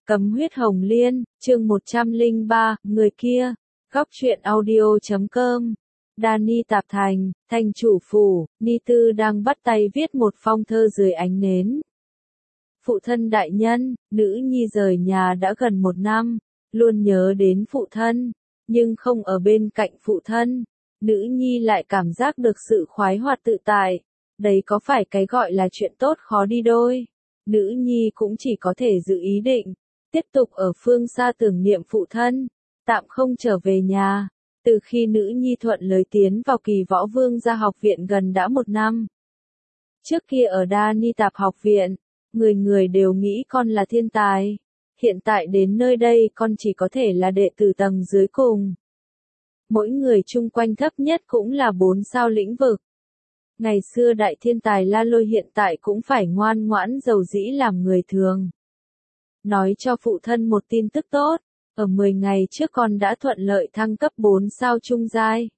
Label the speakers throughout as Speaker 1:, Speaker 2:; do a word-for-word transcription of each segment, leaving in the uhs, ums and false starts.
Speaker 1: Cấm huyết hồng liên, chương một trăm lẻ ba, người kia, góc truyện audio chấm com. Đani Tạp Thành, thành chủ phủ, Ni Tư đang bắt tay viết một phong thơ dưới ánh nến. Phụ thân đại nhân, nữ nhi rời nhà đã gần một năm, luôn nhớ đến phụ thân, nhưng không ở bên cạnh phụ thân, nữ nhi lại cảm giác được sự khoái hoạt tự tại. Đấy có phải cái gọi là chuyện tốt khó đi đôi. Nữ nhi cũng chỉ có thể giữ ý định tiếp tục ở phương xa tưởng niệm phụ thân, tạm không trở về nhà. Từ khi nữ nhi thuận lợi tiến vào Kỳ Võ Vương gia học viện gần đã một năm. Trước kia ở Đani Tạp học viện, người người đều nghĩ con là thiên tài. Hiện tại đến nơi đây con chỉ có thể là đệ tử tầng dưới cùng. Mỗi người chung quanh thấp nhất cũng là bốn sao lĩnh vực. Ngày xưa đại thiên tài La Lôi hiện tại cũng phải ngoan ngoãn dầu dĩ làm người thường. Nói cho phụ thân một tin tức tốt, ở mười ngày trước con đã thuận lợi thăng cấp bốn sao trung giai.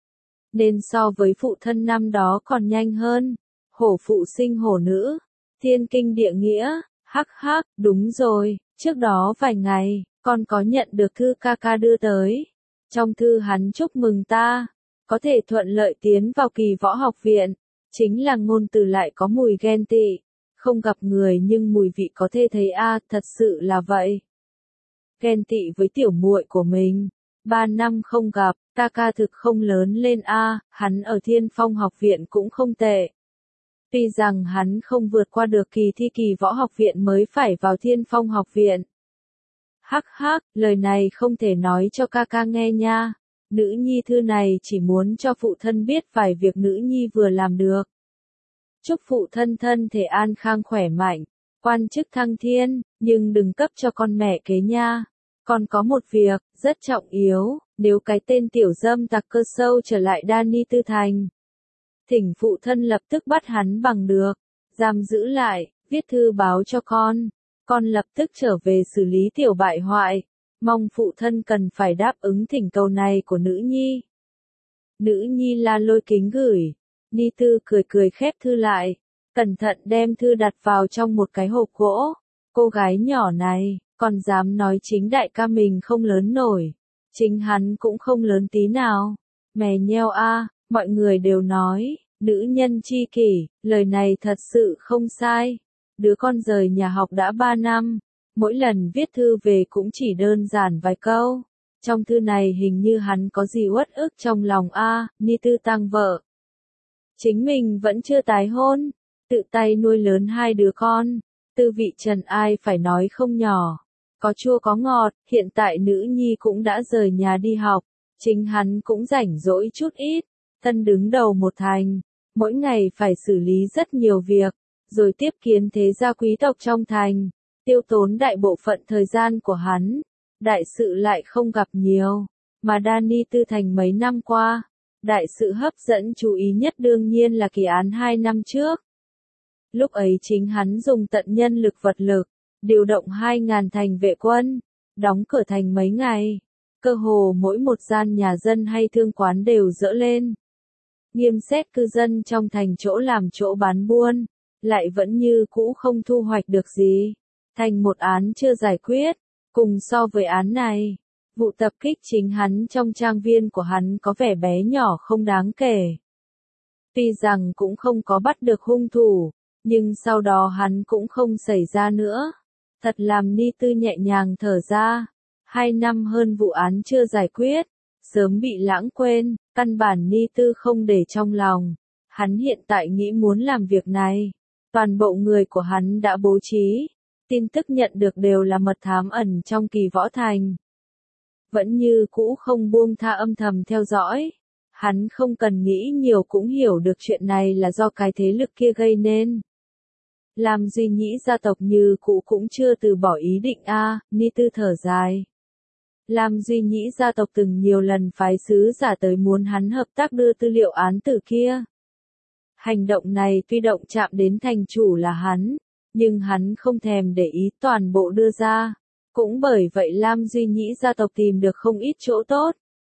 Speaker 1: Nên so với phụ thân năm đó còn nhanh hơn. Hổ phụ sinh hổ nữ, thiên kinh địa nghĩa, hắc hắc, đúng rồi, trước đó vài ngày, con có nhận được thư ca ca đưa tới. Trong thư hắn chúc mừng ta, có thể thuận lợi tiến vào Kỳ Võ học viện, chính là ngôn từ lại có mùi ghen tị. Không gặp người nhưng mùi vị có thể thấy a, à, thật sự là vậy. Ghen tị với tiểu muội của mình. Ba năm không gặp, ca ca thực không lớn lên a, à, hắn ở Thiên Phong học viện cũng không tệ. Tuy rằng hắn không vượt qua được kỳ thi Kỳ Võ học viện mới phải vào Thiên Phong học viện. Hắc hắc, lời này không thể nói cho ca ca nghe nha. Nữ nhi thư này chỉ muốn cho phụ thân biết vài việc nữ nhi vừa làm được. Chúc phụ thân thân thể an khang khỏe mạnh, quan chức thăng thiên, nhưng đừng cấp cho con mẹ kế nha. Còn có một việc, rất trọng yếu, nếu cái tên tiểu dâm tặc cơ sâu trở lại Đani Tư Thành. Thỉnh phụ thân lập tức bắt hắn bằng được, giam giữ lại, viết thư báo cho con. Con lập tức trở về xử lý tiểu bại hoại, mong phụ thân cần phải đáp ứng thỉnh cầu này của nữ nhi. Nữ nhi La Lôi kính gửi. Ni Tư cười cười khép thư lại, cẩn thận đem thư đặt vào trong một cái hộp gỗ. Cô gái nhỏ này, còn dám nói chính đại ca mình không lớn nổi. Chính hắn cũng không lớn tí nào. Mè nheo a, mọi người đều nói, nữ nhân chi kỷ, lời này thật sự không sai. Đứa con rời nhà học đã ba năm, mỗi lần viết thư về cũng chỉ đơn giản vài câu. Trong thư này hình như hắn có gì uất ức trong lòng a, Ni Tư tăng vợ. Chính mình vẫn chưa tái hôn, tự tay nuôi lớn hai đứa con, tư vị trần ai phải nói không nhỏ, có chua có ngọt, hiện tại nữ nhi cũng đã rời nhà đi học, chính hắn cũng rảnh rỗi chút ít, tân đứng đầu một thành, mỗi ngày phải xử lý rất nhiều việc, rồi tiếp kiến thế gia quý tộc trong thành, tiêu tốn đại bộ phận thời gian của hắn, đại sự lại không gặp nhiều, mà Đani Tư Thành mấy năm qua. Đại sự hấp dẫn chú ý nhất đương nhiên là kỳ án hai năm trước. Lúc ấy chính hắn dùng tận nhân lực vật lực, điều động hai ngàn thành vệ quân, đóng cửa thành mấy ngày. Cơ hồ mỗi một gian nhà dân hay thương quán đều dỡ lên. Nghiêm xét cư dân trong thành chỗ làm chỗ bán buôn, lại vẫn như cũ không thu hoạch được gì. Thành một án chưa giải quyết, cùng so với án này. Vụ tập kích chính hắn trong trang viên của hắn có vẻ bé nhỏ không đáng kể. Tuy rằng cũng không có bắt được hung thủ, nhưng sau đó hắn cũng không xảy ra nữa. Thật làm Ni Tư nhẹ nhàng thở ra. Hai năm hơn vụ án chưa giải quyết, sớm bị lãng quên, căn bản Ni Tư không để trong lòng. Hắn hiện tại nghĩ muốn làm việc này. Toàn bộ người của hắn đã bố trí. Tin tức nhận được đều là mật thám ẩn trong Kỳ Võ Thành. Vẫn như cũ không buông tha âm thầm theo dõi. Hắn không cần nghĩ nhiều cũng hiểu được chuyện này là do cái thế lực kia gây nên. Làm Duy Nhĩ gia tộc như cũ cũng chưa từ bỏ ý định a, à, Ni Tư thở dài. Làm Duy Nhĩ gia tộc từng nhiều lần phái sứ giả tới muốn hắn hợp tác đưa tư liệu án tử kia. Hành động này tuy động chạm đến thành chủ là hắn, nhưng hắn không thèm để ý toàn bộ đưa ra. Cũng bởi vậy Lam Duy Nhĩ gia tộc tìm được không ít chỗ tốt.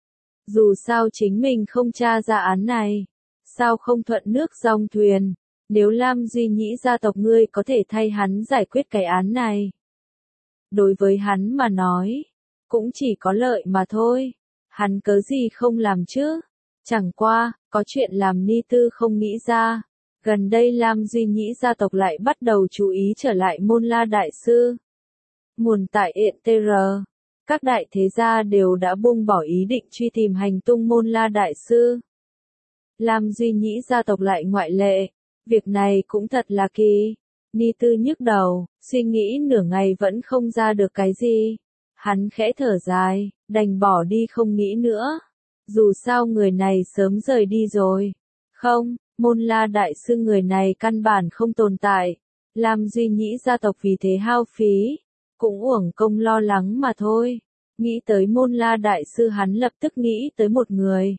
Speaker 1: Dù sao chính mình không tra ra án này, sao không thuận nước dòng thuyền, nếu Lam Duy Nhĩ gia tộc ngươi có thể thay hắn giải quyết cái án này. đối với hắn mà nói, cũng chỉ có lợi mà thôi. Hắn cớ gì không làm chứ? Chẳng qua, có chuyện làm Ni Tư không nghĩ ra. Gần đây Lam Duy Nhĩ gia tộc lại bắt đầu chú ý trở lại Môn La Đại Sư. Nguồn tại e tê rờ. Các đại thế gia đều đã buông bỏ ý định truy tìm hành tung Môn La Đại Sư. Lam Duy Nhĩ gia tộc lại ngoại lệ. Việc này cũng thật là kỳ. Ni Tư nhức đầu, suy nghĩ nửa ngày vẫn không ra được cái gì. Hắn khẽ thở dài, đành bỏ đi không nghĩ nữa. Dù sao người này sớm rời đi rồi. Không, Môn La Đại Sư người này căn bản không tồn tại. Lam Duy Nhĩ gia tộc vì thế hao phí. Cũng uổng công lo lắng mà thôi. Nghĩ tới Môn La Đại Sư hắn lập tức nghĩ tới một người.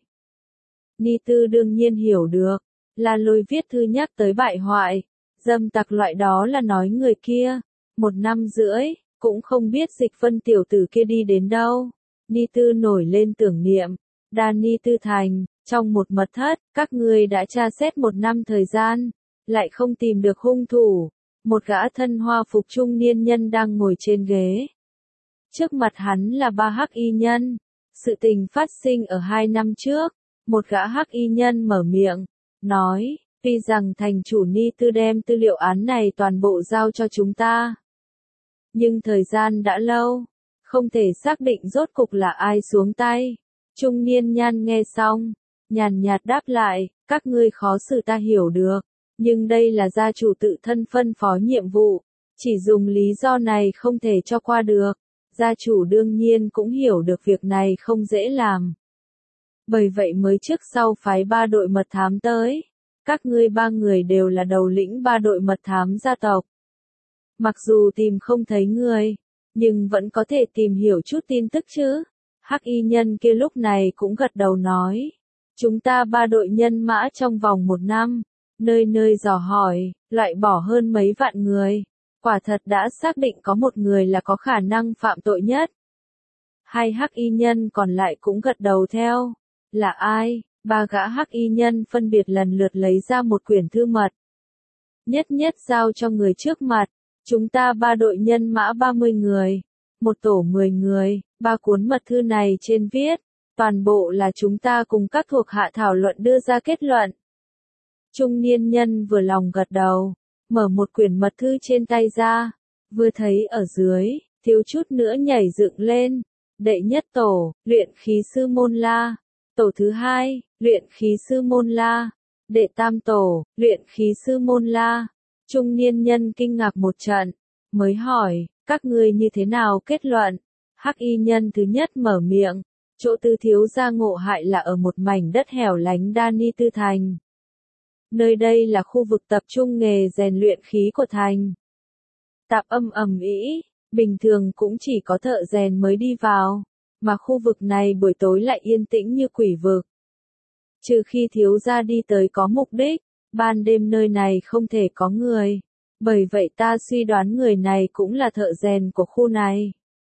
Speaker 1: Ni Tư đương nhiên hiểu được. Là Lôi viết thư nhắc tới bại hoại. Dâm tặc loại đó là nói người kia. Một năm rưỡi, cũng không biết Dịch Vân tiểu tử kia đi đến đâu. Ni Tư nổi lên tưởng niệm. Đa Ni Tư Thành, trong một mật thất, các ngươi đã tra xét một năm thời gian, lại không tìm được hung thủ. Một gã thân hoa phục trung niên nhân đang ngồi trên ghế. Trước mặt hắn là ba hắc y nhân. Sự tình phát sinh ở hai năm trước. Một gã hắc y nhân mở miệng, nói, tuy rằng thành chủ Ni Tư đem tư liệu án này toàn bộ giao cho chúng ta. Nhưng thời gian đã lâu, không thể xác định rốt cục là ai xuống tay. Trung niên nhân nghe xong, nhàn nhạt đáp lại, các ngươi khó xử ta hiểu được, nhưng đây là gia chủ tự thân phân phó nhiệm vụ, chỉ dùng lý do này không thể cho qua được. Gia chủ đương nhiên cũng hiểu được việc này không dễ làm. Bởi vậy mới trước sau phái ba đội mật thám tới. Các ngươi ba người đều là đầu lĩnh ba đội mật thám gia tộc. Mặc dù tìm không thấy người, nhưng vẫn có thể tìm hiểu chút tin tức chứ. Hắc y nhân kia lúc này cũng gật đầu nói. Chúng ta ba đội nhân mã trong vòng một năm, nơi nơi dò hỏi, loại bỏ hơn mấy vạn người. Quả thật đã xác định có một người là có khả năng phạm tội nhất. Hai hắc y nhân còn lại cũng gật đầu theo. Là ai? Ba gã hắc y nhân phân biệt lần lượt lấy ra một quyển thư mật. Nhất nhất giao cho người trước mặt. Chúng ta ba đội nhân mã ba mươi người. Một tổ mười người. Ba cuốn mật thư này trên viết. Toàn bộ là chúng ta cùng các thuộc hạ thảo luận đưa ra kết luận. Trung niên nhân vừa lòng gật đầu. Mở một quyển mật thư trên tay ra. Vừa thấy ở dưới. Thiếu chút nữa nhảy dựng lên. Đệ nhất tổ, luyện khí sư Môn La. Tổ thứ hai, luyện khí sư Môn La. Đệ tam tổ, luyện khí sư Môn La. Trung niên nhân kinh ngạc một trận, mới hỏi, các ngươi như thế nào kết luận? Hắc y nhân thứ nhất mở miệng, chỗ Tư thiếu gia ngộ hại là ở một mảnh đất hẻo lánh Đa Ni Tư Thành. Nơi đây là khu vực tập trung nghề rèn luyện khí của thành. Tạp âm ầm ĩ, bình thường cũng chỉ có thợ rèn mới đi vào. Mà khu vực này buổi tối lại yên tĩnh như quỷ vực. Trừ khi thiếu gia đi tới có mục đích, ban đêm nơi này không thể có người. Bởi vậy ta suy đoán người này cũng là thợ rèn của khu này.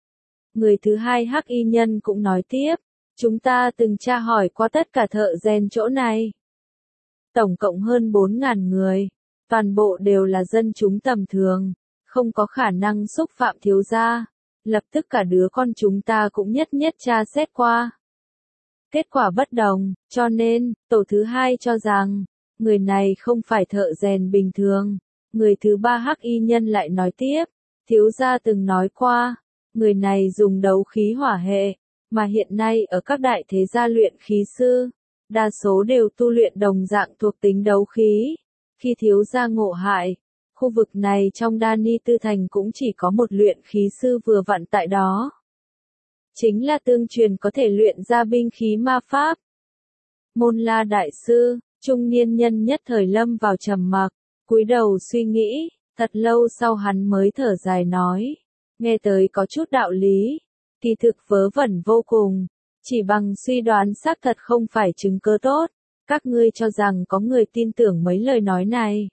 Speaker 1: Người thứ hai hắc y nhân cũng nói tiếp, chúng ta từng tra hỏi qua tất cả thợ rèn chỗ này. Tổng cộng hơn bốn ngàn người, toàn bộ đều là dân chúng tầm thường, không có khả năng xúc phạm thiếu gia. Lập tức cả đứa con chúng ta cũng nhất nhất tra xét qua. Kết quả bất đồng, cho nên, tổ thứ hai cho rằng, người này không phải thợ rèn bình thường. Người thứ ba hắc y nhân lại nói tiếp, thiếu gia từng nói qua, người này dùng đấu khí hỏa hệ, mà hiện nay ở các đại thế gia luyện khí sư, đa số đều tu luyện đồng dạng thuộc tính đấu khí. Khi thiếu gia ngộ hại, khu vực này trong Đa Ni Tư Thành cũng chỉ có một luyện khí sư vừa vặn tại đó. Chính là tương truyền có thể luyện ra binh khí ma pháp. Môn La Đại Sư, trung niên nhân nhất thời lâm vào trầm mặc, cúi đầu suy nghĩ, thật lâu sau hắn mới thở dài nói, nghe tới có chút đạo lý, kỳ thực vớ vẩn vô cùng, chỉ bằng suy đoán xác thật không phải chứng cứ tốt, các ngươi cho rằng có người tin tưởng mấy lời nói này.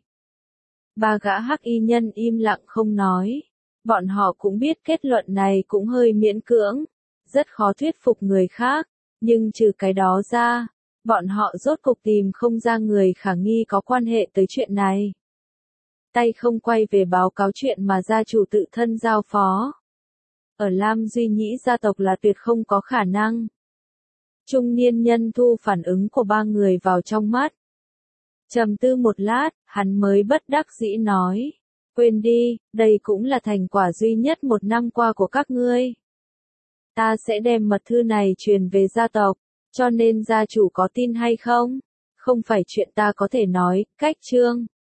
Speaker 1: Ba gã hắc y nhân im lặng không nói, bọn họ cũng biết kết luận này cũng hơi miễn cưỡng, rất khó thuyết phục người khác, nhưng trừ cái đó ra, bọn họ rốt cục tìm không ra người khả nghi có quan hệ tới chuyện này. Tay không quay về báo cáo chuyện mà gia chủ tự thân giao phó. ở Lam Duy Nhĩ gia tộc là tuyệt không có khả năng. Trung niên nhân thu phản ứng của ba người vào trong mắt. Trầm tư một lát, hắn mới bất đắc dĩ nói. Quên đi, đây cũng là thành quả duy nhất một năm qua của các ngươi. Ta sẽ đem mật thư này truyền về gia tộc, cho nên gia chủ có tin hay không? Không phải chuyện ta có thể nói, cách trương.